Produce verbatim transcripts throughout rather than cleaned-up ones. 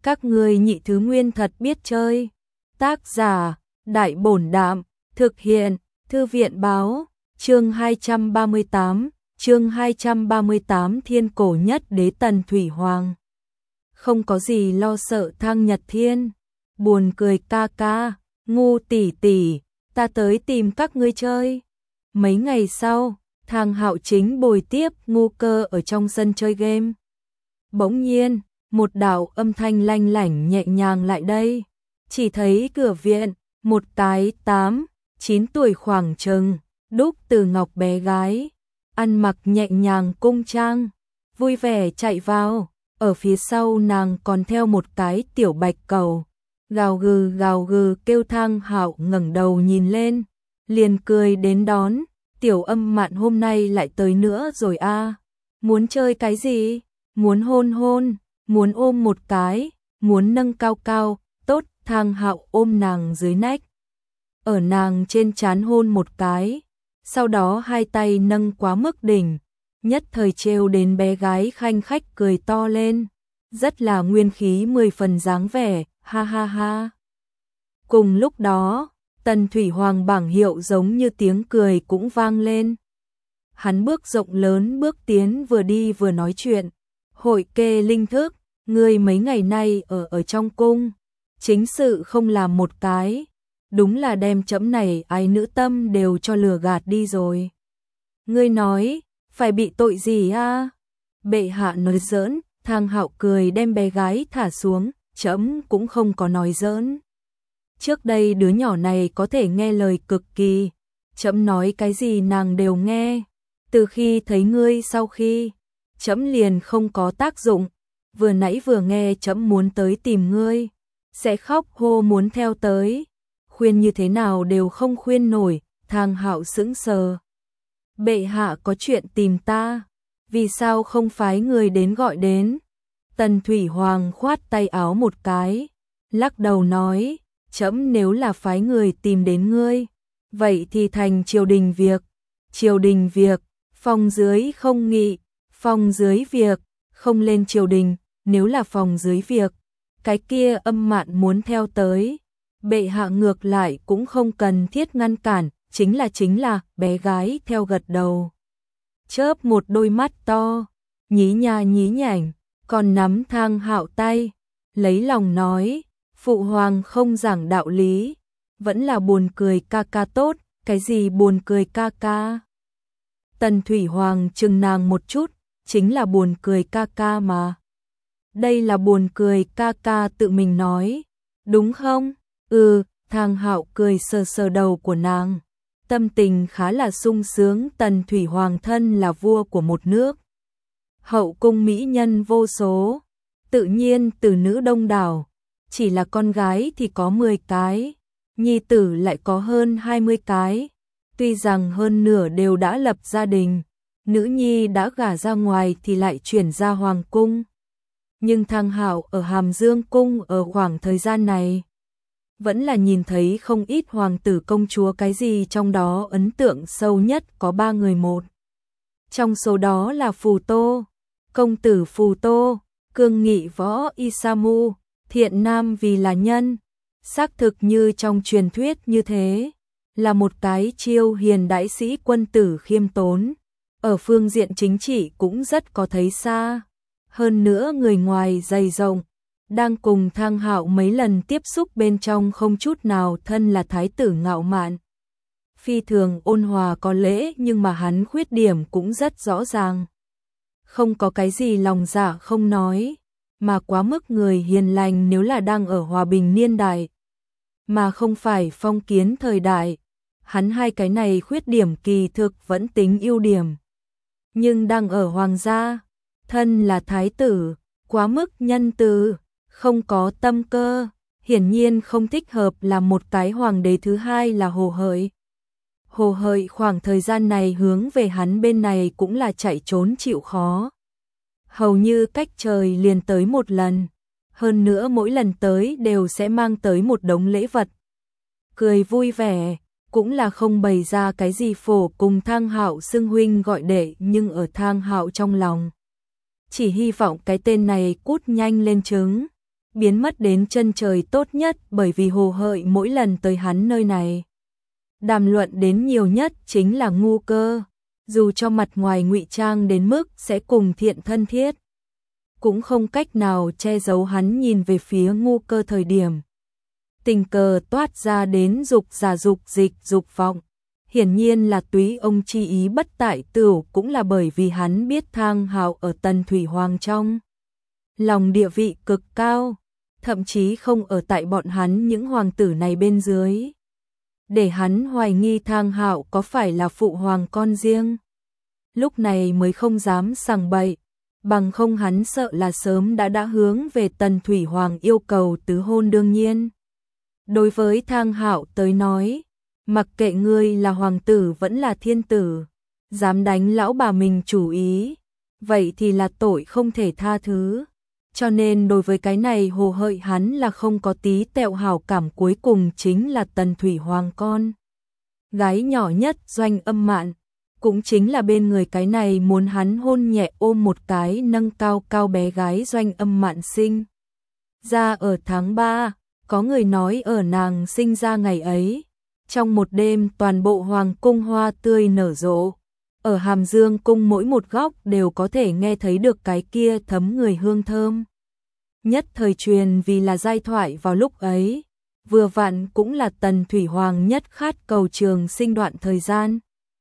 Các ngươi nhị thứ nguyên thật biết chơi. Tác giả, Đại Bổn Đạm, thực hiện, Thư viện Báo, chương hai trăm ba mươi tám, chương hai trăm ba mươi tám Thiên cổ nhất đế Tần Thủy Hoàng. Không có gì lo sợ Thang Nhật Thiên, buồn cười ca ca, ngu tỷ tỷ, ta tới tìm các ngươi chơi. Mấy ngày sau, Thang Hạo chính bồi tiếp Ngu Cơ ở trong sân chơi game. Bỗng nhiên, một đạo âm thanh lanh lảnh nhẹ nhàng lại đây, chỉ thấy cửa viện, một cái tám, chín tuổi khoảng chừng, đúc từ ngọc bé gái, ăn mặc nhẹ nhàng cung trang, vui vẻ chạy vào, ở phía sau nàng còn theo một cái tiểu bạch cầu, gào gừ gào gừ kêu. Thang Hạo ngẩng đầu nhìn lên, liền cười đến đón, tiểu Âm Mạn hôm nay lại tới nữa rồi a, à. Muốn chơi cái gì? Muốn hôn hôn, muốn ôm một cái, muốn nâng cao cao, tốt. Thang Hạo ôm nàng dưới nách, ở nàng trên trán hôn một cái, sau đó hai tay nâng quá mức đỉnh, nhất thời trêu đến bé gái khanh khách cười to lên, rất là nguyên khí mười phần dáng vẻ, ha ha ha. Cùng lúc đó, Tần Thủy Hoàng bảng hiệu giống như tiếng cười cũng vang lên. Hắn bước rộng lớn bước tiến, vừa đi vừa nói chuyện. Hội kê linh thức, ngươi mấy ngày nay ở ở trong cung, chính sự không làm một cái, đúng là đem chấm này ái nữ tâm đều cho lừa gạt đi rồi. Ngươi nói, phải bị tội gì a? Bệ hạ nói giỡn. Thang Hạo cười đem bé gái thả xuống, chấm cũng không có nói giỡn. Trước đây đứa nhỏ này có thể nghe lời cực kỳ, chấm nói cái gì nàng đều nghe. Từ khi thấy ngươi sau khi, chấm liền không có tác dụng, vừa nãy vừa nghe chấm muốn tới tìm ngươi, sẽ khóc hô muốn theo tới, khuyên như thế nào đều không khuyên nổi. Thang Hạo sững sờ. Bệ hạ có chuyện tìm ta, vì sao không phái người đến gọi đến? Tần Thủy Hoàng khoát tay áo một cái, lắc đầu nói, chấm nếu là phái người tìm đến ngươi, vậy thì thành triều đình việc. Triều đình việc, phòng dưới không nghị, phòng dưới việc, không lên triều đình. Nếu là phòng dưới việc, cái kia Âm Mạn muốn theo tới, bệ hạ ngược lại cũng không cần thiết ngăn cản, chính là chính là, bé gái theo gật đầu. Chớp một đôi mắt to, nhí nha nhí nhảnh, còn nắm Thang Hạo tay, lấy lòng nói, phụ hoàng không giảng đạo lý, vẫn là buồn cười ca ca tốt. Cái gì buồn cười ca ca? Tần Thủy Hoàng chừng nàng một chút, chính là buồn cười ca ca mà. Đây là buồn cười ca ca tự mình nói, đúng không? Ừ. Thang Hạo cười sờ sờ đầu của nàng, tâm tình khá là sung sướng. Tần Thủy Hoàng thân là vua của một nước, hậu cung mỹ nhân vô số, tự nhiên tử nữ đông đảo, chỉ là con gái thì có mười cái, nhi tử lại có hơn hai mươi cái. Tuy rằng hơn nửa đều đã lập gia đình, nữ nhi đã gả ra ngoài thì lại chuyển ra hoàng cung. Nhưng Thang Hạo ở Hàm Dương cung ở khoảng thời gian này, vẫn là nhìn thấy không ít hoàng tử công chúa, cái gì trong đó ấn tượng sâu nhất có ba người. Một trong số đó là Phù Tô, công tử Phù Tô, cương nghị võ Isamu, thiện nam vì là nhân, xác thực như trong truyền thuyết như thế, là một cái chiêu hiền đại sĩ quân tử khiêm tốn, ở phương diện chính trị cũng rất có thấy xa, hơn nữa người ngoài dày rộng, đang cùng Thang Hạo mấy lần tiếp xúc bên trong không chút nào thân là thái tử ngạo mạn. Phi thường ôn hòa có lễ, nhưng mà hắn khuyết điểm cũng rất rõ ràng. Không có cái gì lòng dạ không nói, mà quá mức người hiền lành. Nếu là đang ở hòa bình niên đại, mà không phải phong kiến thời đại, hắn hai cái này khuyết điểm kỳ thực vẫn tính ưu điểm. Nhưng đang ở hoàng gia, thân là thái tử, quá mức nhân từ, không có tâm cơ, hiển nhiên không thích hợp làm một cái hoàng đế. Thứ hai là Hồ Hợi. Hồ Hợi khoảng thời gian này hướng về hắn bên này cũng là chạy trốn chịu khó, hầu như cách trời liền tới một lần, hơn nữa mỗi lần tới đều sẽ mang tới một đống lễ vật. Cười vui vẻ, cũng là không bày ra cái gì phổ cùng Thang Hạo xưng huynh gọi đệ, nhưng ở Thang Hạo trong lòng chỉ hy vọng cái tên này cút nhanh lên trứng. biến mất đến chân trời tốt nhất, bởi vì Hồ Hợi mỗi lần tới hắn nơi này đàm luận đến nhiều nhất chính là Ngu Cơ, dù cho mặt ngoài ngụy trang đến mức sẽ cùng Thiện thân thiết, cũng không cách nào che giấu hắn nhìn về phía Ngu Cơ thời điểm tình cờ toát ra đến dục giả dục dịch dục vọng. Hiển nhiên là túy ông chi ý bất tại tửu, cũng là bởi vì hắn biết Thang Hạo ở Tần Thủy Hoàng trong lòng địa vị cực cao, thậm chí không ở tại bọn hắn những hoàng tử này bên dưới, để hắn hoài nghi Thang Hạo có phải là phụ hoàng con riêng. Lúc này mới không dám sằng bậy, bằng không hắn sợ là sớm đã đã hướng về Tần Thủy Hoàng yêu cầu tứ hôn. Đương nhiên, đối với Thang Hạo tới nói, mặc kệ ngươi là hoàng tử vẫn là thiên tử, dám đánh lão bà mình chủ ý, vậy thì là tội không thể tha thứ. Cho nên đối với cái này Hồ Hợi hắn là không có tí tẹo hảo cảm. Cuối cùng chính là Tần Thủy Hoàng con gái nhỏ nhất Doanh Âm Mạn, cũng chính là bên người cái này muốn hắn hôn nhẹ ôm một cái nâng cao cao bé gái Doanh Âm Mạn sinh ra ở tháng ba. Có người nói ở nàng sinh ra ngày ấy, trong một đêm toàn bộ hoàng cung hoa tươi nở rộ, ở Hàm Dương cung mỗi một góc đều có thể nghe thấy được cái kia thấm người hương thơm. Nhất thời truyền vì là giai thoại vào lúc ấy, vừa vặn cũng là Tần Thủy Hoàng nhất khát cầu trường sinh đoạn thời gian.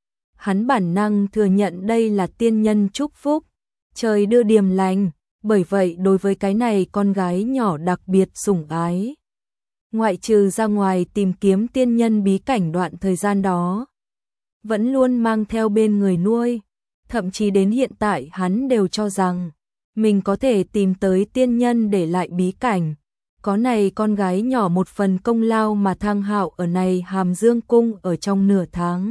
Hắn bản năng thừa nhận đây là tiên nhân chúc phúc, trời đưa điềm lành, bởi vậy đối với cái này con gái nhỏ đặc biệt sủng ái. Ngoại trừ ra ngoài tìm kiếm tiên nhân bí cảnh đoạn thời gian đó, vẫn luôn mang theo bên người nuôi, thậm chí đến hiện tại hắn đều cho rằng mình có thể tìm tới tiên nhân để lại bí cảnh. Có này con gái nhỏ một phần công lao mà Thang Hạo ở này Hàm Dương cung ở trong nửa tháng.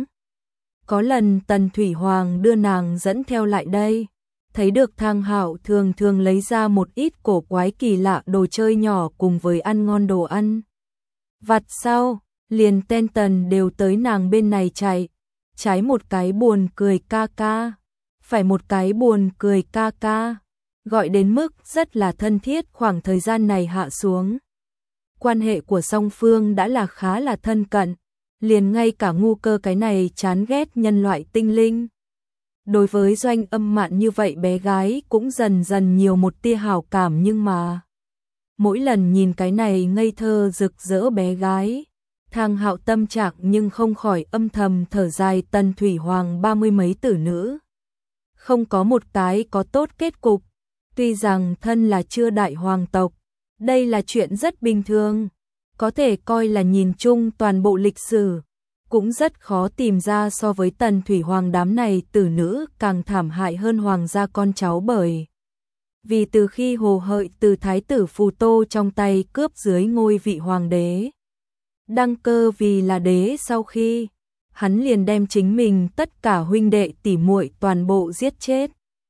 Có lần Tần Thủy Hoàng đưa nàng dẫn theo lại đây, thấy được Thang Hạo thường thường lấy ra một ít cổ quái kỳ lạ đồ chơi nhỏ cùng với ăn ngon đồ ăn vặt sau, liền ten tần đều tới nàng bên này chạy, trái một cái buồn cười ca ca, phải một cái buồn cười ca ca, gọi đến mức rất là thân thiết. Khoảng thời gian này hạ xuống, quan hệ của song phương đã là khá là thân cận, liền ngay cả Ngu Cơ cái này chán ghét nhân loại tinh linh, đối với Doanh Âm Mạn như vậy bé gái cũng dần dần nhiều một tia hảo cảm. Nhưng mà mỗi lần nhìn cái này ngây thơ rực rỡ bé gái, Thang Hạo tâm trạng nhưng không khỏi âm thầm thở dài. Tần Thủy Hoàng ba mươi mấy tử nữ, không có một cái có tốt kết cục. Tuy rằng thân là chưa đại hoàng tộc, đây là chuyện rất bình thường, có thể coi là nhìn chung toàn bộ lịch sử, cũng rất khó tìm ra so với Tần Thủy Hoàng đám này tử nữ càng thảm hại hơn hoàng gia con cháu. Bởi vì từ khi Hồ Hợi từ thái tử Phù Tô trong tay cướp dưới ngôi vị hoàng đế, đăng cơ vì là đế sau khi, hắn liền đem chính mình tất cả huynh đệ tỉ muội toàn bộ giết chết.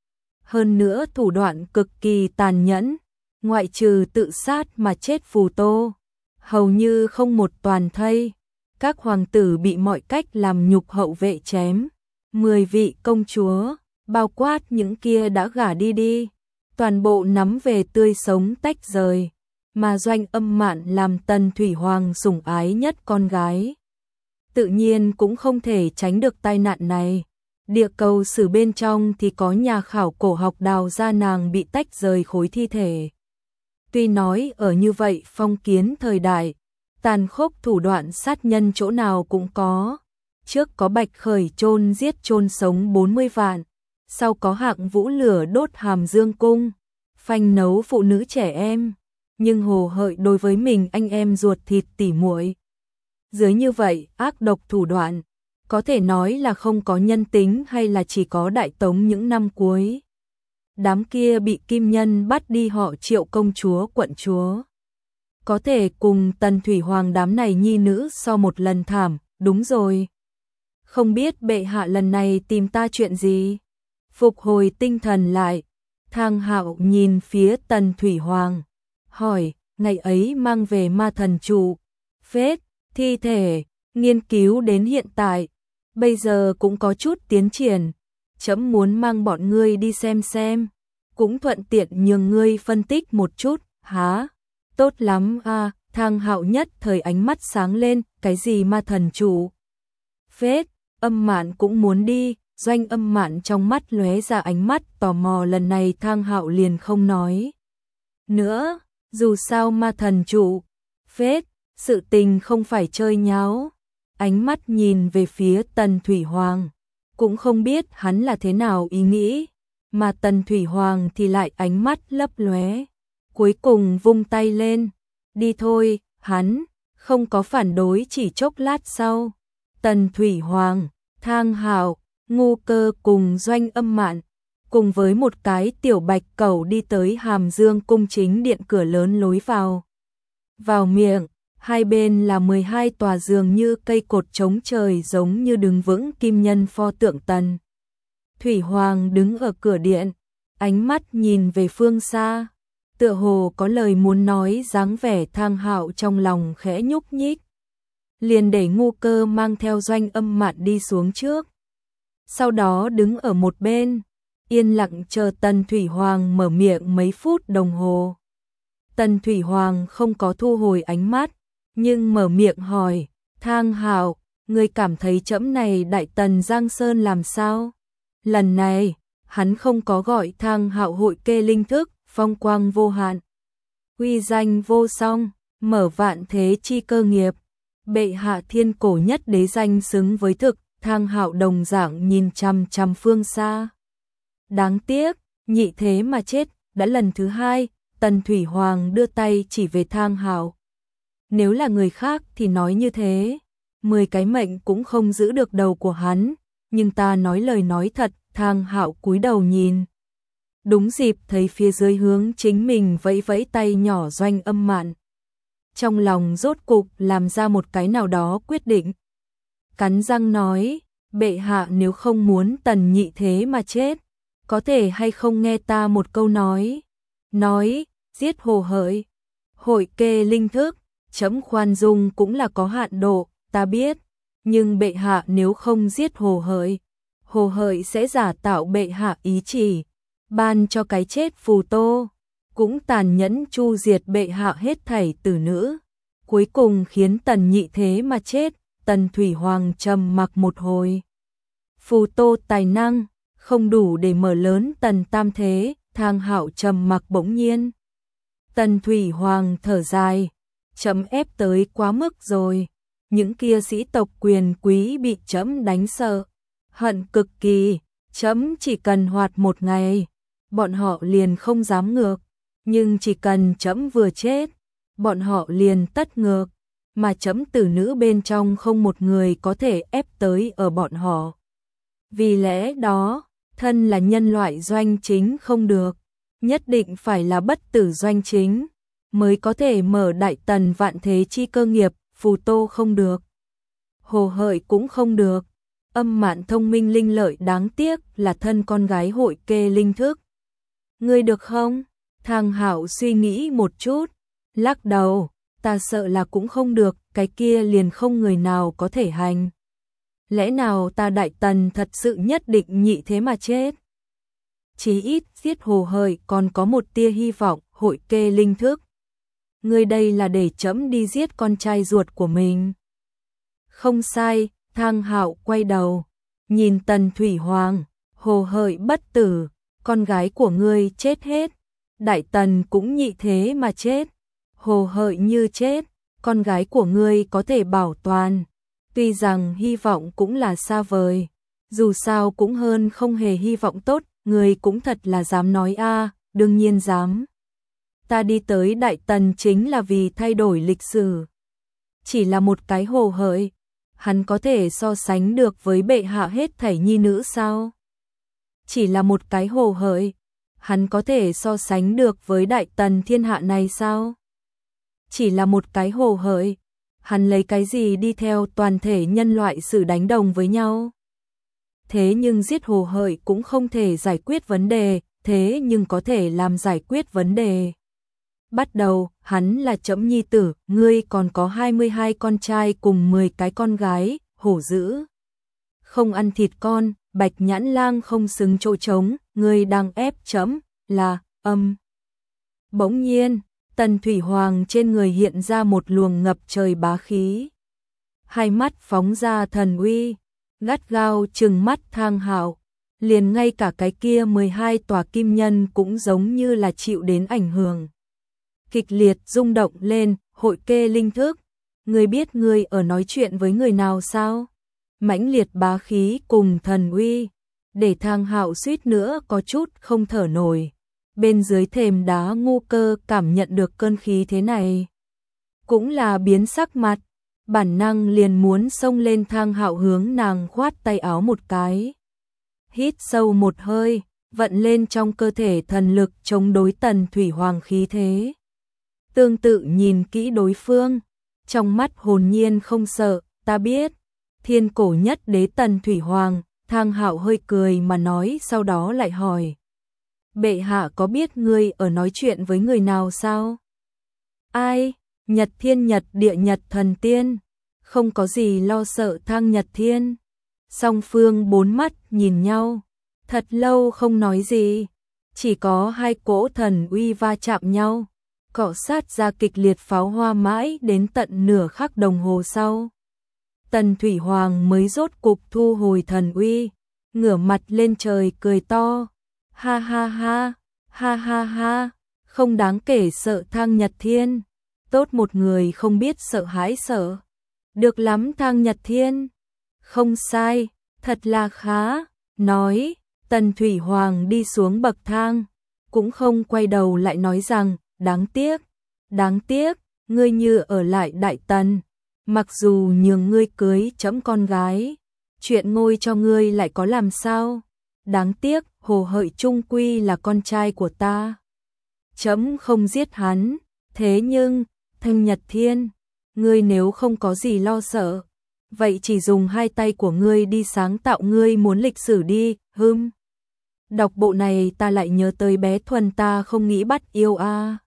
Hơn nữa thủ đoạn cực kỳ tàn nhẫn, ngoại trừ tự sát mà chết Phù Tô, hầu như không một toàn thây. Các hoàng tử bị mọi cách làm nhục hậu vệ chém, mười vị công chúa, bao quát những kia đã gả đi đi, toàn bộ nắm về tươi sống tách rời, mà Doanh Âm Mạn làm Tần Thủy Hoàng sủng ái nhất con gái, tự nhiên cũng không thể tránh được tai nạn này. Địa cầu sử bên trong thì có nhà khảo cổ học đào ra nàng bị tách rời khối thi thể. Tuy nói ở như vậy phong kiến thời đại, tàn khốc thủ đoạn sát nhân chỗ nào cũng có. Trước có Bạch Khởi chôn giết chôn sống bốn mươi vạn, sau có Hạng Vũ lửa đốt Hàm Dương cung, phanh nấu phụ nữ trẻ em. Nhưng Hồ Hợi đối với mình anh em ruột thịt tỉ muội, dưới như vậy ác độc thủ đoạn, có thể nói là không có nhân tính hay là chỉ có Đại Tống những năm cuối. Đám kia bị Kim Nhân bắt đi họ Triệu công chúa quận chúa, có thể cùng Tần Thủy Hoàng đám này nhi nữ so một lần thảm. Đúng rồi, không biết bệ hạ lần này tìm ta chuyện gì? Phục hồi tinh thần lại, Thang Hạo nhìn phía Tần Thủy Hoàng, hỏi, ngày ấy mang về ma thần trụ, phết, thi thể, nghiên cứu đến hiện tại, bây giờ cũng có chút tiến triển, trẫm muốn mang bọn ngươi đi xem xem, cũng thuận tiện nhường ngươi phân tích một chút. Hả? Tốt lắm a, Thang Hạo nhất thời ánh mắt sáng lên, cái gì ma thần chủ? Phết, Âm Mạn cũng muốn đi, Doanh Âm Mạn trong mắt lóe ra ánh mắt tò mò, lần này Thang Hạo liền không nói nữa, dù sao ma thần chủ, phết, sự tình không phải chơi nháo. Ánh mắt nhìn về phía Tần Thủy Hoàng, cũng không biết hắn là thế nào ý nghĩ, mà Tần Thủy Hoàng thì lại ánh mắt lấp lóe, cuối cùng vung tay lên, đi thôi, hắn không có phản đối. Chỉ chốc lát sau, Tần Thủy Hoàng, Thang Hạo, Ngô Cơ cùng Doanh Âm Mạn cùng với một cái tiểu bạch cẩu đi tới Hàm Dương cung chính điện cửa lớn lối vào. Vào miệng, hai bên là mười hai tòa giường như cây cột chống trời, giống như đứng vững kim nhân pho tượng. Tần Thủy Hoàng đứng ở cửa điện, ánh mắt nhìn về phương xa, tựa hồ có lời muốn nói, dáng vẻ. Thang Hạo trong lòng khẽ nhúc nhích, liền để Ngô Cơ mang theo Doanh Âm Mạn đi xuống trước, sau đó đứng ở một bên, yên lặng chờ Tần Thủy Hoàng mở miệng. Mấy phút đồng hồ, Tần Thủy Hoàng không có thu hồi ánh mắt, nhưng mở miệng hỏi, Thang Hạo, ngươi cảm thấy trẫm này Đại Tần Giang Sơn làm sao? Lần này, hắn không có gọi Thang Hạo hội kê linh thức, phong quang vô hạn, uy danh vô song, mở vạn thế chi cơ nghiệp, bệ hạ thiên cổ nhất đế danh xứng với thực. Thang Hạo đồng dạng nhìn chằm chằm phương xa. Đáng tiếc, nhị thế mà chết, đã lần thứ hai. Tần Thủy Hoàng đưa tay chỉ về Thang Hạo. Nếu là người khác thì nói như thế, mười cái mệnh cũng không giữ được đầu của hắn, nhưng ta nói lời nói thật. Thang Hạo cúi đầu nhìn, đúng dịp thấy phía dưới hướng chính mình vẫy vẫy tay nhỏ Doanh Âm Mạn. Trong lòng rốt cục làm ra một cái nào đó quyết định, cắn răng nói, bệ hạ nếu không muốn Tần nhị thế mà chết, có thể hay không nghe ta một câu nói. Nói, giết Hồ Hợi, hội kê linh thức, trẫm khoan dung cũng là có hạn độ, ta biết, nhưng bệ hạ nếu không giết Hồ Hợi, Hồ Hợi sẽ giả tạo bệ hạ ý chỉ, ban cho cái chết Phù Tô, cũng tàn nhẫn chu diệt bệ hạ hết thảy tử nữ, cuối cùng khiến Tần nhị thế mà chết. Tần Thủy Hoàng trầm mặc một hồi. Phù Tô tài năng không đủ để mở lớn Tần tam thế. Thang Hạo trầm mặc. Bỗng nhiên Tần Thủy Hoàng thở dài, trẫm ép tới quá mức rồi, những kia sĩ tộc quyền quý bị trẫm đánh sợ, hận cực kỳ, trẫm chỉ cần hoạt một ngày, bọn họ liền không dám ngược, nhưng chỉ cần trẫm vừa chết, bọn họ liền tất ngược, mà trẫm tử nữ bên trong không một người có thể ép tới ở bọn họ. Vì lẽ đó, thân là nhân loại doanh chính không được, nhất định phải là bất tử doanh chính, mới có thể mở Đại Tần vạn thế chi cơ nghiệp. Phù Tô không được, Hồ Hợi cũng không được, Âm Mạn thông minh linh lợi, đáng tiếc là thân con gái hội kê linh thức. Ngươi được không? Thang Hạo suy nghĩ một chút, lắc đầu, ta sợ là cũng không được, cái kia liền không người nào có thể hành. Lẽ nào ta Đại Tần thật sự nhất định nhị thế mà chết? Chí ít giết Hồ Hợi còn có một tia hy vọng. Hội kê linh thức, ngươi đây là để trẫm đi giết con trai ruột của mình. Không sai. Thang Hạo quay đầu nhìn Tần Thủy Hoàng, Hồ Hợi bất tử, con gái của ngươi chết hết, Đại Tần cũng nhị thế mà chết. Hồ Hợi như chết, con gái của ngươi có thể bảo toàn, tuy rằng hy vọng cũng là xa vời, dù sao cũng hơn không hề hy vọng tốt. Ngươi cũng thật là dám nói a. À, đương nhiên dám. Ta đi tới Đại Tần chính là vì thay đổi lịch sử. Chỉ là một cái Hồ Hợi, hắn có thể so sánh được với bệ hạ hết thảy nhi nữ sao? Chỉ là một cái Hồ Hợi, hắn có thể so sánh được với Đại Tần thiên hạ này sao? Chỉ là một cái Hồ Hợi, hắn lấy cái gì đi theo toàn thể nhân loại xử đánh đồng với nhau? Thế nhưng giết Hồ Hợi cũng không thể giải quyết vấn đề, thế nhưng có thể làm giải quyết vấn đề. Bắt đầu, hắn là trẫm nhi tử, ngươi còn có hai mươi hai con trai cùng mười cái con gái, hổ dữ không ăn thịt con, Bạch Nhãn Lang không xứng chỗ trống, ngươi đang ép trẫm là âm. Bỗng nhiên, Tần Thủy Hoàng trên người hiện ra một luồng ngập trời bá khí. Hai mắt phóng ra thần uy, gắt gao trừng mắt Thang Hạo, liền ngay cả cái kia mười hai tòa kim nhân cũng giống như là chịu đến ảnh hưởng. Kịch liệt rung động lên, hội kê linh thức, ngươi biết ngươi ở nói chuyện với người nào sao? Mãnh liệt bá khí cùng thần uy, để Thang Hạo suýt nữa có chút không thở nổi. Bên dưới thềm đá Ngu Cơ cảm nhận được cơn khí thế này, cũng là biến sắc mặt, bản năng liền muốn xông lên Thang Hạo hướng nàng khoát tay áo một cái. Hít sâu một hơi, vận lên trong cơ thể thần lực chống đối Tần Thủy Hoàng khí thế. Tương tự nhìn kỹ đối phương, trong mắt hồn nhiên không sợ, ta biết, thiên cổ nhất đế Tần Thủy Hoàng. Thang Hạo hơi cười mà nói, sau đó lại hỏi. Bệ hạ có biết ngươi ở nói chuyện với người nào sao? Ai? Nhật Thiên Nhật Địa Nhật Thần Tiên. Không có gì lo sợ Thang Nhật Thiên. Song phương bốn mắt nhìn nhau, thật lâu không nói gì, chỉ có hai cỗ thần uy va chạm nhau, cọ sát ra kịch liệt pháo hoa mãi đến tận nửa khắc đồng hồ sau. Tần Thủy Hoàng mới rốt cục thu hồi thần uy, ngửa mặt lên trời cười to, ha ha ha, ha ha ha, không đáng kể sợ Thang Nhật Thiên, tốt một người không biết sợ hãi sợ. Được lắm Thang Nhật Thiên, không sai, thật là khá, nói, Tần Thủy Hoàng đi xuống bậc thang, cũng không quay đầu lại nói rằng, đáng tiếc, đáng tiếc, ngươi như ở lại Đại Tần, mặc dù nhường ngươi cưới trẫm con gái, chuyện ngôi cho ngươi lại có làm sao, đáng tiếc, Hồ Hợi chung quy là con trai của ta. Trẫm không giết hắn, thế nhưng, Thang Nhật Thiên, ngươi nếu không có gì lo sợ, vậy chỉ dùng hai tay của ngươi đi sáng tạo ngươi muốn lịch sử đi, hừm. Đọc bộ này ta lại nhớ tới bé Thuần ta không nghĩ bắt yêu a. À.